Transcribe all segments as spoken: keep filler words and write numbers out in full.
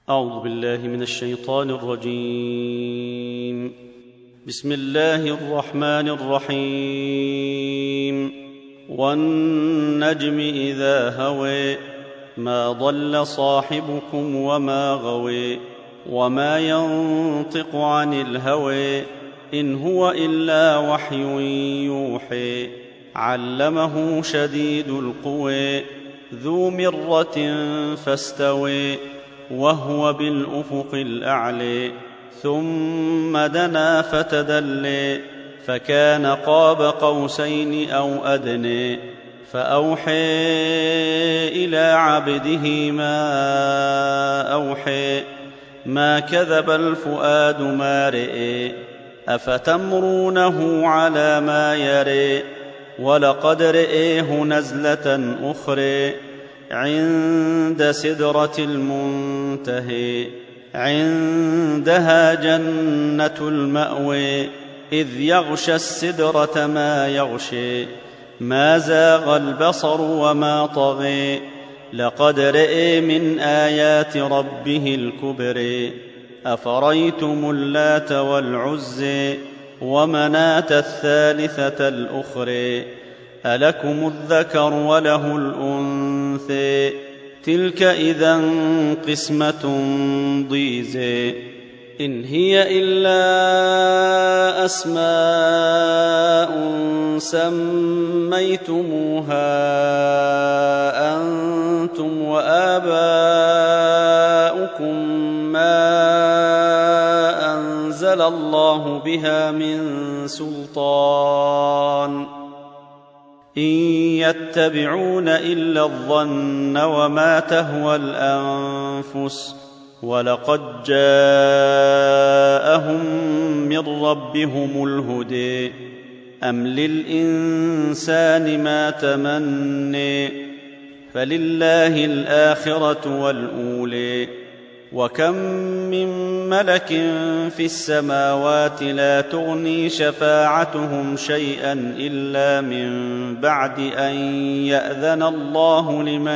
أعوذ بالله من الشيطان الرجيم. بسم الله الرحمن الرحيم. والنجم إذا هوى ما ضل صاحبكم وما غوى وما ينطق عن الهوى إن هو إلا وحي يوحى علمه شديد القوى ذو مرة فاستوى وهو بالأفق الأعلى ثم دنا فتدلى فكان قاب قوسين أو أدنى فأوحى إلى عبده ما أوحى ما كذب الفؤاد ما رئي أفتمرونه على ما يري ولقد رئيه نزلة أخرى عند سدرة المنتهى عندها جنة المأوى إذ يغشى السدرة ما يغشى ما زاغ البصر وما طغى لقد رئي من آيات ربه الكبر أفريتم اللات والعزى ومناة الثالثة الأخرى ألكم الذكر وله الأنثى تلك إذا قسمة ضيزى إن هي إلا أسماء سميتموها أنتم وآباؤكم ما أنزل الله بها من سلطان إن يتبعون إلا الظن وما تهوى الأنفس ولقد جاءهم من ربهم الهدى أم للإنسان ما تمنى فلله الآخرة والأولى وكم من ملك في السماوات لا تغني شفاعتهم شيئا إلا من بعد أن يأذن الله لمن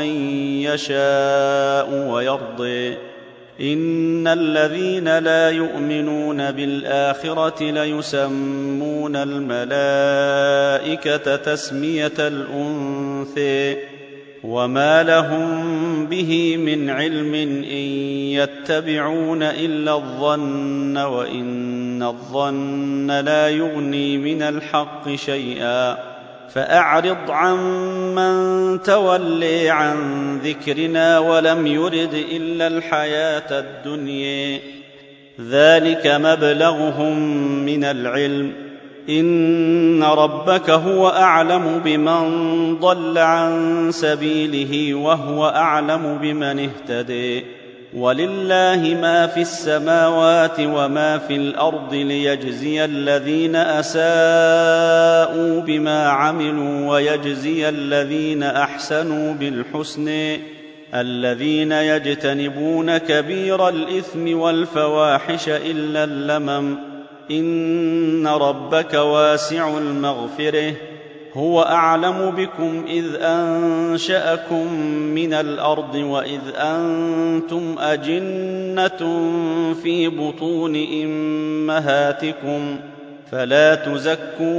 يشاء ويرضي إن الذين لا يؤمنون بالآخرة ليسمون الملائكة تسمية الأنثى وما لهم به من علم إن يتبعون إلا الظن وإن الظن لا يغني من الحق شيئا فأعرض عمن تولي عن ذكرنا ولم يرد إلا الحياة الدنيا ذلك مبلغهم من العلم إن ربك هو أعلم بمن ضل عن سبيله وهو أعلم بمن اهتدي ولله ما في السماوات وما في الأرض ليجزي الذين أساءوا بما عملوا ويجزي الذين أحسنوا بالحسن الذين يجتنبون كبير الإثم والفواحش إلا اللمم إن ربك واسع المغفرة هو أعلم بكم إذ أنشأكم من الأرض وإذ أنتم أجنة في بطون أمهاتكم فلا تزكوا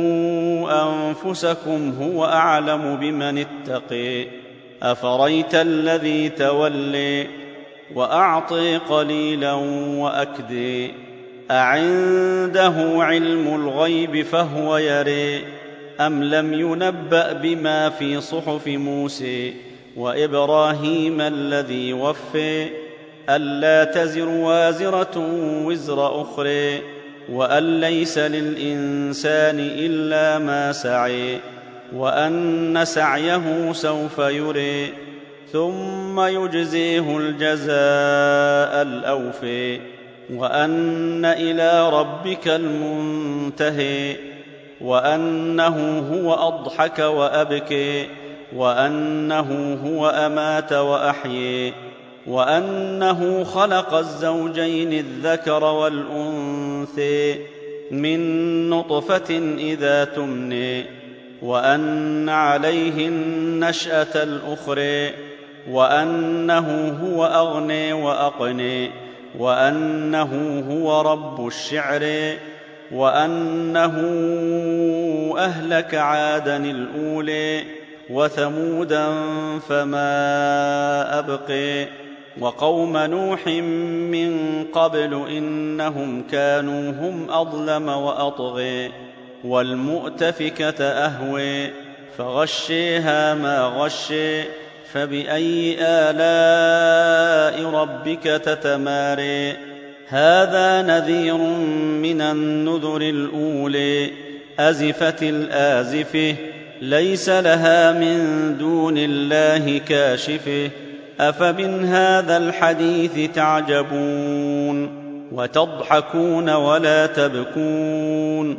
أنفسكم هو أعلم بمن اتقي أفريت الذي تولي وأعطي قليلا وأكدي أعنده علم الغيب فهو يري أم لم ينبأ بما في صحف موسى وإبراهيم الذي وفى ألا تزر وازرة وزر أخرى وأن ليس للإنسان إلا ما سعي وأن سعيه سوف يري ثم يجزيه الجزاء الأوفى وأن إلى ربك المنتهى وأنه هو أضحك وأبكي وأنه هو أمات وأحيي وأنه خلق الزوجين الذكر والأنثى من نطفة إذا تمني وأن عليه النشأة الأخرى وأنه هو أغني وأقني، وأنه هو رب الشعر، وأنه أهلك عادا الأولي وثمودا فما أبقي، وقوم نوح من قبل إنهم كانوا هم أظلم وأطغي، والمؤتفكة أهوي فغشيها ما غشي، فبأي آلاء ربك تتماري. هذا نذير من النذر الأولي، أزفت الآزفة ليس لها من دون الله كاشفة، أفمن هذا الحديث تعجبون وتضحكون ولا تبكون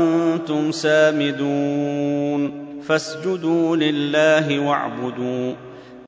وأنتم سامدون، فاسجدوا لله واعبدوا